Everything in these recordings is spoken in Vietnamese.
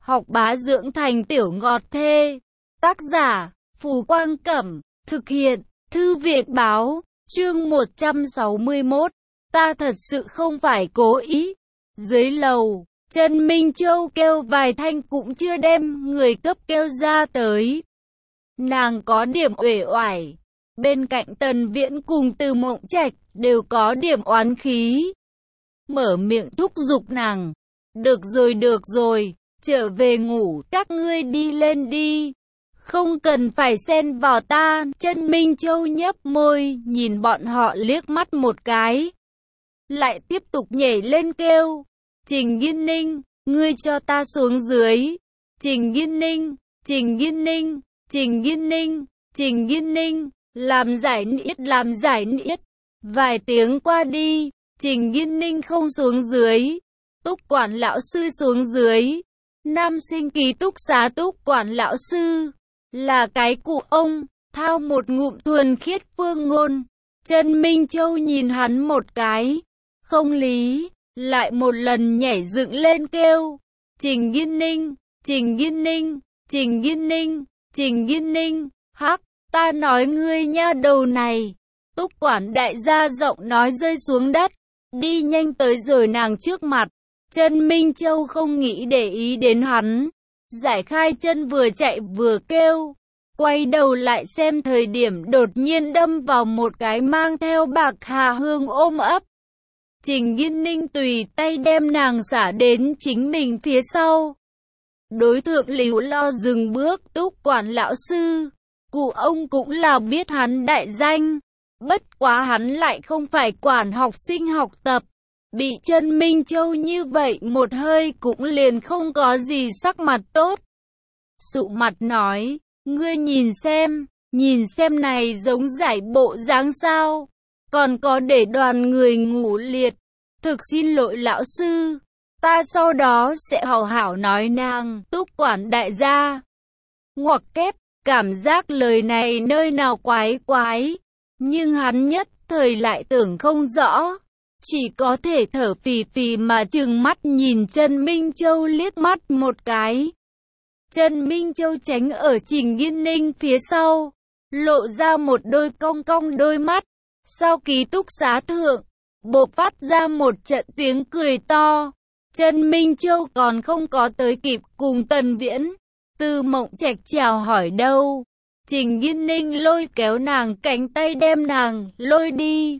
học bá dưỡng thành tiểu ngọt thê. Tác giả, Phù Quang Cẩm, thực hiện, Thư viện Báo, chương 161. Ta thật sự không phải cố ý. Dưới lầu, Trần Minh Châu kêu vài thanh cũng chưa đem người cấp kêu ra tới. Nàng có điểm uể oải. Bên cạnh Tần Viễn cùng Từ Mộng Trạch đều có điểm oán khí. Mở miệng thúc giục nàng. Được rồi, trở về ngủ, các ngươi đi lên đi. Không cần phải xen vào ta. Trần Minh Châu nhấp môi, nhìn bọn họ liếc mắt một cái. Lại tiếp tục nhảy lên kêu. Trình Nghiên Ninh, ngươi cho ta xuống dưới. Trình Nghiên Ninh, Trình Nghiên Ninh, Trình Nghiên Ninh, Trình Nghiên Ninh, làm giải niết. Vài tiếng qua đi, Trình Nghiên Ninh không xuống dưới. Túc quản lão sư xuống dưới. Nam sinh ký túc xá Túc quản lão sư là cái cụ ông, thao một ngụm thuần khiết phương ngôn. Trần Minh Châu nhìn hắn một cái, không lý, lại một lần nhảy dựng lên kêu. Trình Nghiên Ninh, Trình Nghiên Ninh, Trình Nghiên Ninh, Trình Nghiên Ninh, hắc, ta nói ngươi nha đầu này. Túc quản đại gia giọng nói rơi xuống đất, đi nhanh tới rồi nàng trước mặt. Trần Minh Châu không nghĩ để ý đến hắn, giải khai chân vừa chạy vừa kêu. Quay đầu lại xem thời điểm đột nhiên đâm vào một cái mang theo bạc hà hương ôm ấp. Trình Nghiên Ninh tùy tay đem nàng xả đến chính mình phía sau. Đối tượng líu lo dừng bước. Túc quản lão sư, cụ ông cũng là biết hắn đại danh, bất quá hắn lại không phải quản học sinh học tập. Bị Trần Minh Châu như vậy một hơi cũng liền không có gì sắc mặt tốt. Sụ mặt nói, ngươi nhìn xem này giống giải bộ dáng sao, còn có để đoàn người ngủ liệt. Thực xin lỗi lão sư, ta sau đó sẽ hảo hảo nói nàng. Túc quản đại gia ngoặc kép, cảm giác lời này nơi nào quái quái, nhưng hắn nhất thời lại tưởng không rõ. Chỉ có thể thở phì phì mà trừng mắt nhìn Trần Minh Châu liếc mắt một cái. Trần Minh Châu tránh ở Trình Nghiên Ninh phía sau, lộ ra một đôi cong cong đôi mắt. Sau ký túc xá thượng, bộc phát ra một trận tiếng cười to. Trần Minh Châu còn không có tới kịp cùng Tần Viễn, Từ Mộng Trạch chào hỏi đâu. Trình Nghiên Ninh lôi kéo nàng cánh tay đem nàng lôi đi.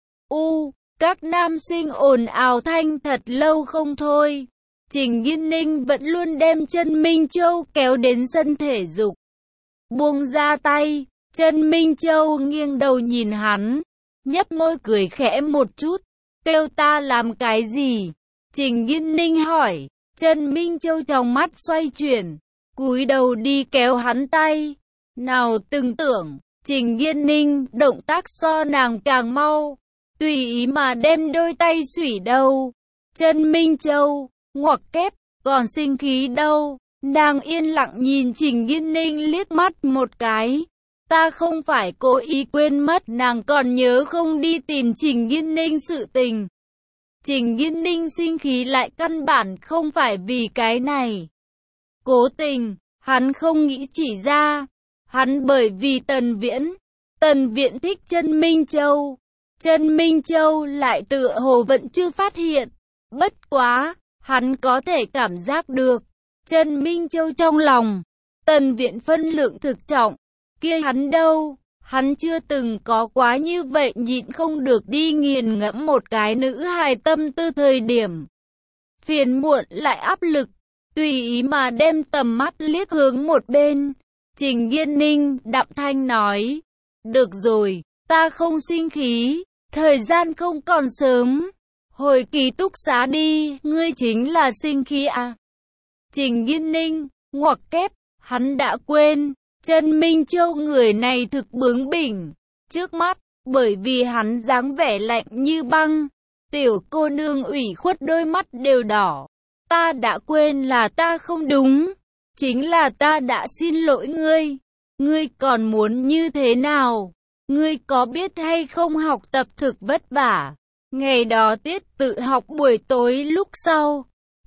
Các nam sinh ồn ào thanh thật lâu không thôi. Trình Nghiên Ninh vẫn luôn đem Trần Minh Châu kéo đến sân thể dục. Buông ra tay, Trần Minh Châu nghiêng đầu nhìn hắn, nhấp môi cười khẽ một chút. Kêu ta làm cái gì? Trình Nghiên Ninh hỏi. Trần Minh Châu trong mắt xoay chuyển, cúi đầu đi kéo hắn tay. Nào từng tưởng, Trình Nghiên Ninh động tác so nàng càng mau, tùy ý mà đem đôi tay xủy đầu. Trần Minh Châu ngoặc kép, còn sinh khí đâu. Nàng yên lặng nhìn Trình Nghiên Ninh liếc mắt một cái. Ta không phải cố ý quên mất, nàng còn nhớ không đi tìm Trình Nghiên Ninh sự tình. Trình Nghiên Ninh sinh khí lại căn bản không phải vì cái này. Cố tình, hắn không nghĩ chỉ ra. Hắn bởi vì Tần Viễn thích Trần Minh Châu. Trần Minh Châu lại tựa hồ vẫn chưa phát hiện. Bất quá, hắn có thể cảm giác được. Trần Minh Châu trong lòng, Tần Viễn phân lượng thực trọng. Kia hắn đâu, hắn chưa từng có quá như vậy nhịn không được đi nghiền ngẫm một cái nữ hài tâm tư thời điểm. Phiền muộn lại áp lực, tùy ý mà đem tầm mắt liếc hướng một bên. Trình Nghiên Ninh đạm thanh nói, được rồi, ta không sinh khí, thời gian không còn sớm. Hồi ký túc xá đi, ngươi chính là sinh khí à? Trình Nghiên Ninh ngoặc kép, hắn đã quên. Trần Minh Châu người này thực bướng bỉnh. Trước mắt, bởi vì hắn dáng vẻ lạnh như băng, tiểu cô nương ủy khuất đôi mắt đều đỏ. Ta đã quên là ta không đúng. Chính là ta đã xin lỗi ngươi. Ngươi còn muốn như thế nào? Ngươi có biết hay không học tập thực vất vả. Ngày đó tiết tự học buổi tối lúc sau,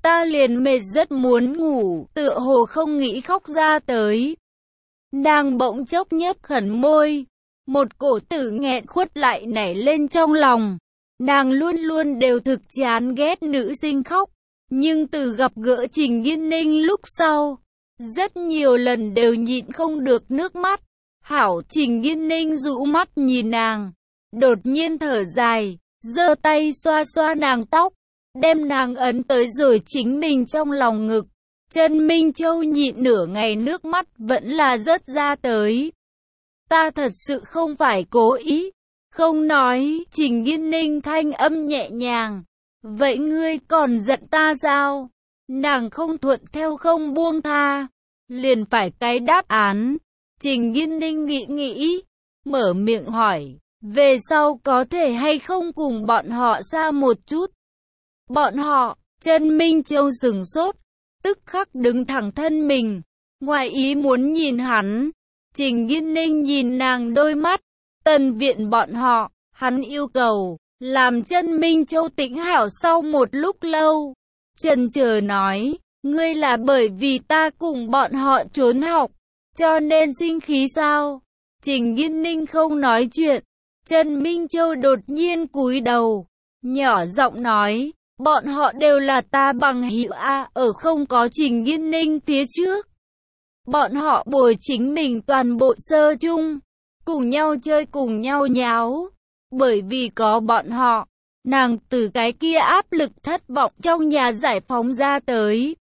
Ta liền mệt rất muốn ngủ, tựa hồ không nghĩ khóc ra tới. Nàng bỗng chốc nhếch khẩn môi, một cổ tử nghẹn khuất lại nảy lên trong lòng. Nàng luôn luôn đều thực chán ghét nữ sinh khóc, nhưng từ gặp gỡ Trình Nghiên Ninh lúc sau, rất nhiều lần đều nhịn không được nước mắt. Hảo, Trình Nghiên Ninh rũ mắt nhìn nàng, đột nhiên thở dài, giơ tay xoa xoa nàng tóc, đem nàng ấn tới rồi chính mình trong lòng ngực. Trần Minh Châu nhịn nửa ngày nước mắt vẫn là rớt ra tới. Ta thật sự không phải cố ý. Không nói, Trình Nghiên Ninh thanh âm nhẹ nhàng. Vậy ngươi còn giận ta sao? Nàng không thuận theo không buông tha, liền phải cái đáp án. Trình Nghiên Ninh nghĩ nghĩ, mở miệng hỏi, về sau có thể hay không cùng bọn họ xa một chút? Bọn họ, Trần Minh Châu sửng sốt, tức khắc đứng thẳng thân mình, ngoài ý muốn nhìn hắn. Trình Nghiên Ninh nhìn nàng đôi mắt, Tân viện bọn họ, hắn yêu cầu, làm Trần Minh Châu tĩnh hảo sau một lúc lâu. Chần chờ nói, ngươi là bởi vì ta cùng bọn họ trốn học, cho nên sinh khí sao? Trình Nghiên Ninh không nói chuyện. Trần Minh Châu đột nhiên cúi đầu, nhỏ giọng nói, bọn họ đều là ta bằng hữu a. Ở không có Trình Nghiên Ninh phía trước, bọn họ bồi chính mình toàn bộ sơ chung, cùng nhau chơi cùng nhau nháo. Bởi vì có bọn họ, nàng từ cái kia áp lực thất vọng trong nhà giải phóng ra tới.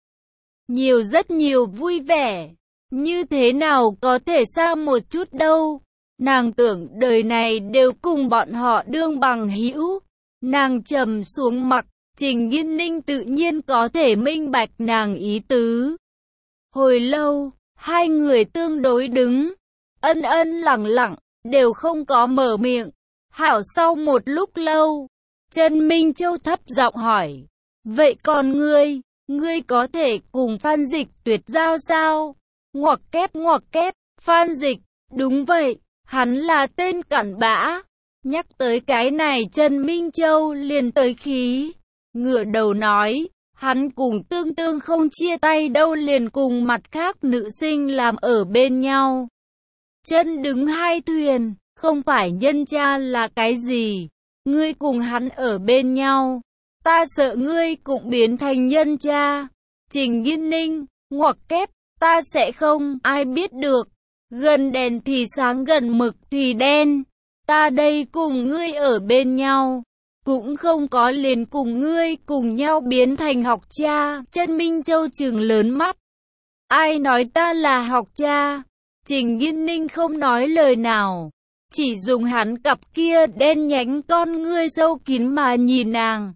Rất nhiều vui vẻ, như thế nào có thể xa một chút đâu. Nàng tưởng đời này đều cùng bọn họ đương bằng hữu. Nàng trầm xuống mặt, Trình Nghiên Ninh tự nhiên có thể minh bạch nàng ý tứ. Hồi lâu, hai người tương đối đứng, ân lặng lặng, đều không có mở miệng. Hảo, sau một lúc lâu, Trần Minh Châu thấp giọng hỏi, vậy còn ngươi có thể cùng Phan Dịch tuyệt giao sao? Ngoặc kép, Phan Dịch, đúng vậy, hắn là tên cặn bã. Nhắc tới cái này Trần Minh Châu liền tới khí, ngửa đầu nói, hắn cùng Tương Tương không chia tay đâu, liền cùng mặt khác nữ sinh làm ở bên nhau. Chân đứng hai thuyền, không phải nhân cha là cái gì? Ngươi cùng hắn ở bên nhau, ta sợ ngươi cũng biến thành nhân cha. Trình Nghiên Ninh, ngoặc kép, ta sẽ không, ai biết được. Gần đèn thì sáng, gần mực thì đen. Ta đây cùng ngươi ở bên nhau, cũng không có liền cùng ngươi cùng nhau biến thành học cha. Trần Minh Châu trừng lớn mắt. Ai nói ta là học cha? Trình Nghiên Ninh không nói lời nào, chỉ dùng hắn cặp kia đen nhánh con ngươi sâu kín mà nhìn nàng.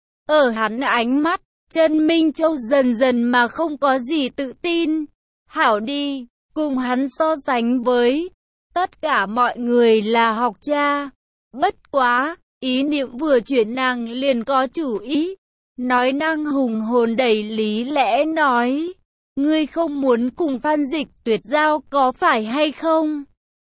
Ở hắn ánh mắt, Trần Minh Châu dần dần mà không có gì tự tin. Hảo đi, cùng hắn so sánh với tất cả mọi người là học cha. Bất quá, ý niệm vừa chuyển nàng liền có chủ ý. Nói năng hùng hồn đầy lý lẽ nói, ngươi không muốn cùng Phan Dịch tuyệt giao có phải hay không?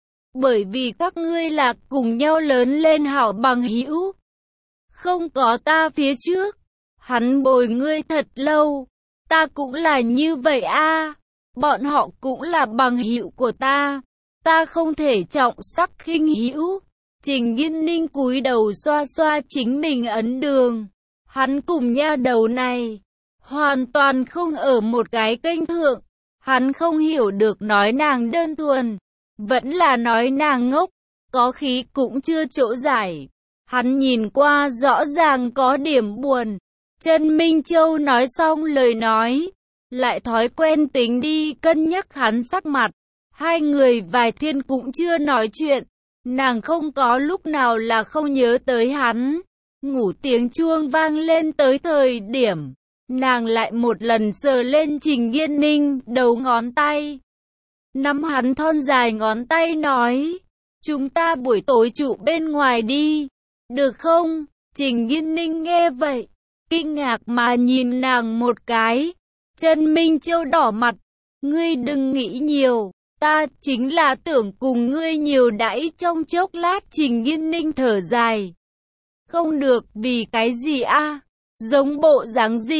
Bởi vì các ngươi là cùng nhau lớn lên hảo bằng hữu. Không có ta phía trước, hắn bồi ngươi thật lâu, ta cũng là như vậy a. Bọn họ cũng là bằng hữu của ta, ta không thể trọng sắc khinh hữu. Trình Nghiên Ninh cúi đầu xoa xoa chính mình ấn đường. Hắn cùng nha đầu này hoàn toàn không ở một cái kênh thượng. Hắn không hiểu được nói nàng đơn thuần, vẫn là nói nàng ngốc, có khí cũng chưa chỗ giải. Hắn nhìn qua rõ ràng có điểm buồn. Trần Minh Châu nói xong lời nói, lại thói quen tính đi cân nhắc hắn sắc mặt. Hai người vài thiên cũng chưa nói chuyện. Nàng không có lúc nào là không nhớ tới hắn. Ngủ tiếng chuông vang lên tới thời điểm, nàng lại một lần sờ lên Trình Nghiên Ninh đầu ngón tay. Nắm hắn thon dài ngón tay nói, chúng ta buổi tối trụ bên ngoài đi, được không? Trình Nghiên Ninh nghe vậy, kinh ngạc mà nhìn nàng một cái. Trần Minh Châu đỏ mặt, ngươi đừng nghĩ nhiều, ta chính là tưởng cùng ngươi nhiều đãi trong chốc lát. Trình Nghiên Ninh thở dài, không được, vì cái gì a? Giống bộ dáng gì?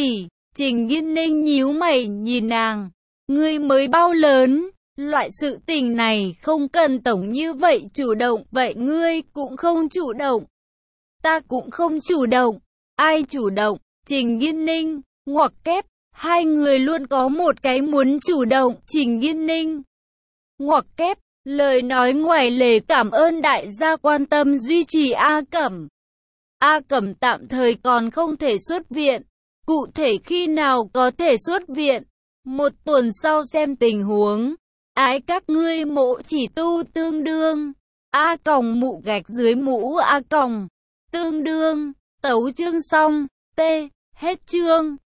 Trình Nghiên Ninh nhíu mày nhìn nàng. Ngươi mới bao lớn, loại sự tình này không cần tổng như vậy chủ động, vậy ngươi cũng không chủ động. Ta cũng không chủ động. Ai chủ động? Trình Nghiên Ninh, ngoặc kép, hai người luôn có một cái muốn chủ động. Trình Nghiên Ninh, ngoặc kép, lời nói ngoài lề cảm ơn đại gia quan tâm duy trì A Cẩm. A Cẩm tạm thời còn không thể xuất viện. Cụ thể khi nào có thể xuất viện? Một tuần sau xem tình huống. Ái các ngươi mộ chỉ tu tương đương. A còng mụ gạch dưới mũ A còng. Tương đương. Tấu chương xong. T. Hết chương.